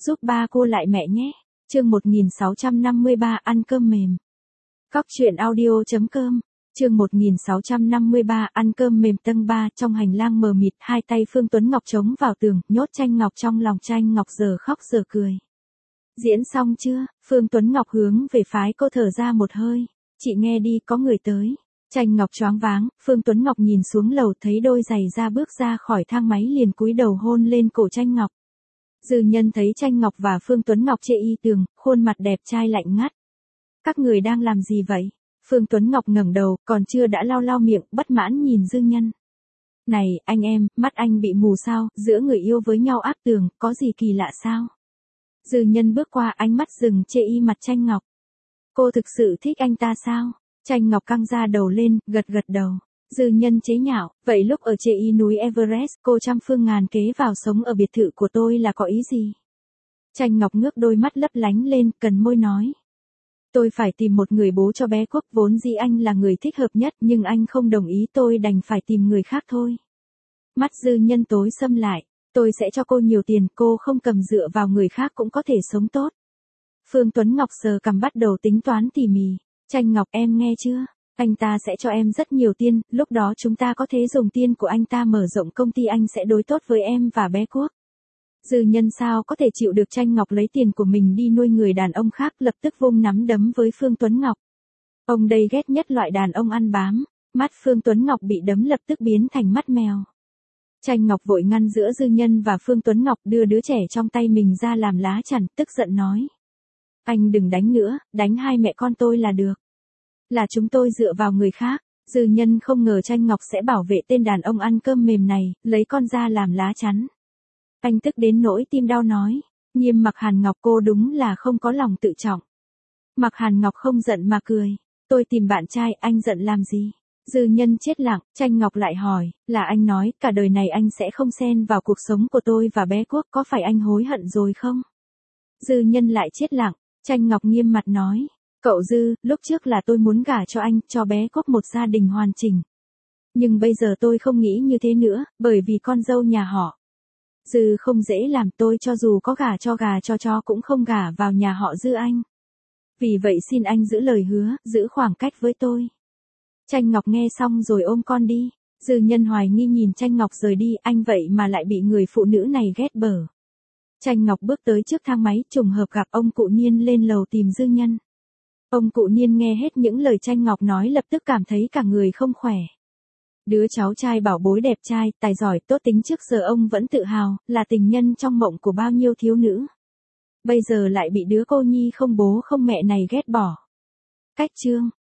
giúp ba cô lại mẹ nhé. Chương 1653 ăn cơm mềm. Cóc truyện audio.com. Chương 1653 ăn cơm mềm tầng 3. Trong hành lang mờ mịt, hai tay Phương Tuấn Ngọc chống vào tường, nhốt Tranh Ngọc trong lòng. Tranh Ngọc giờ khóc giờ cười. Diễn xong chưa? Phương Tuấn Ngọc hướng về phái cô thở ra một hơi. Chị nghe đi, có người tới. Tranh Ngọc choáng váng, Phương Tuấn Ngọc nhìn xuống lầu thấy đôi giày da bước ra khỏi thang máy liền cúi đầu hôn lên cổ Tranh Ngọc. Dư Nhân thấy Tranh Ngọc và Phương Tuấn Ngọc chê y tường, khuôn mặt đẹp trai lạnh ngắt. Các người đang làm gì vậy? Phương Tuấn Ngọc ngẩng đầu, còn chưa đã lau miệng, bất mãn nhìn Dư Nhân. Này, anh em, mắt anh bị mù sao, giữa người yêu với nhau áp tường, có gì kỳ lạ sao? Dư Nhân bước qua, ánh mắt dừng chê y mặt Tranh Ngọc. Cô thực sự thích anh ta sao? Tranh Ngọc căng ra đầu lên, gật đầu. Dư Nhân chế nhạo, vậy lúc ở chê y núi Everest, cô trăm phương ngàn kế vào sống ở biệt thự của tôi là có ý gì? Tranh Ngọc ngước đôi mắt lấp lánh lên, cần môi nói. Tôi phải tìm một người bố cho bé Quốc, vốn dĩ anh là người thích hợp nhất nhưng anh không đồng ý, tôi đành phải tìm người khác thôi. Mắt Dư Nhân tối sầm lại, tôi sẽ cho cô nhiều tiền, cô không cầm dựa vào người khác cũng có thể sống tốt. Phương Tuấn Ngọc sờ cằm bắt đầu tính toán tỉ mỉ. Tranh Ngọc, em nghe chưa? Anh ta sẽ cho em rất nhiều tiền, lúc đó chúng ta có thể dùng tiền của anh ta mở rộng công ty, anh sẽ đối tốt với em và bé Quốc. Dư Nhân sao có thể chịu được Tranh Ngọc lấy tiền của mình đi nuôi người đàn ông khác, lập tức vung nắm đấm với Phương Tuấn Ngọc. Ông đây ghét nhất loại đàn ông ăn bám, mắt Phương Tuấn Ngọc bị đấm lập tức biến thành mắt mèo. Tranh Ngọc vội ngăn giữa Dư Nhân và Phương Tuấn Ngọc, đưa đứa trẻ trong tay mình ra làm lá chắn, tức giận nói. Anh đừng đánh nữa, đánh hai mẹ con tôi là được. Là chúng tôi dựa vào người khác. Dư Nhân không ngờ Tranh Ngọc sẽ bảo vệ tên đàn ông ăn cơm mềm này, lấy con ra làm lá chắn. Anh tức đến nỗi tim đau nói. Nghiêm Mặc Hàn Ngọc, cô đúng là không có lòng tự trọng. Mặc Hàn Ngọc không giận mà cười. Tôi tìm bạn trai, anh giận làm gì? Dư Nhân chết lặng, Tranh Ngọc lại hỏi, là anh nói cả đời này anh sẽ không xen vào cuộc sống của tôi và bé Quốc, có phải anh hối hận rồi không? Dư Nhân lại chết lặng, Tranh Ngọc nghiêm mặt nói. Cậu Dư, lúc trước là tôi muốn gả cho anh, cho bé Quốc một gia đình hoàn chỉnh. Nhưng bây giờ tôi không nghĩ như thế nữa, bởi vì con dâu nhà họ Dư không dễ làm, tôi cho dù có gả cho chó cũng không gả vào nhà họ Dư anh. Vì vậy xin anh giữ lời hứa, giữ khoảng cách với tôi. Tranh Ngọc nghe xong rồi ôm con đi. Dư Nhân hoài nghi nhìn Tranh Ngọc rời đi, anh vậy mà lại bị người phụ nữ này ghét bở. Tranh Ngọc bước tới trước thang máy, trùng hợp gặp ông cụ Niên lên lầu tìm Dư Nhân. Ông cụ Niên nghe hết những lời Tranh Ngọc nói lập tức cảm thấy cả người không khỏe. Đứa cháu trai bảo bối đẹp trai, tài giỏi, tốt tính trước giờ ông vẫn tự hào, là tình nhân trong mộng của bao nhiêu thiếu nữ. Bây giờ lại bị đứa cô nhi không bố không mẹ này ghét bỏ. Cách chương.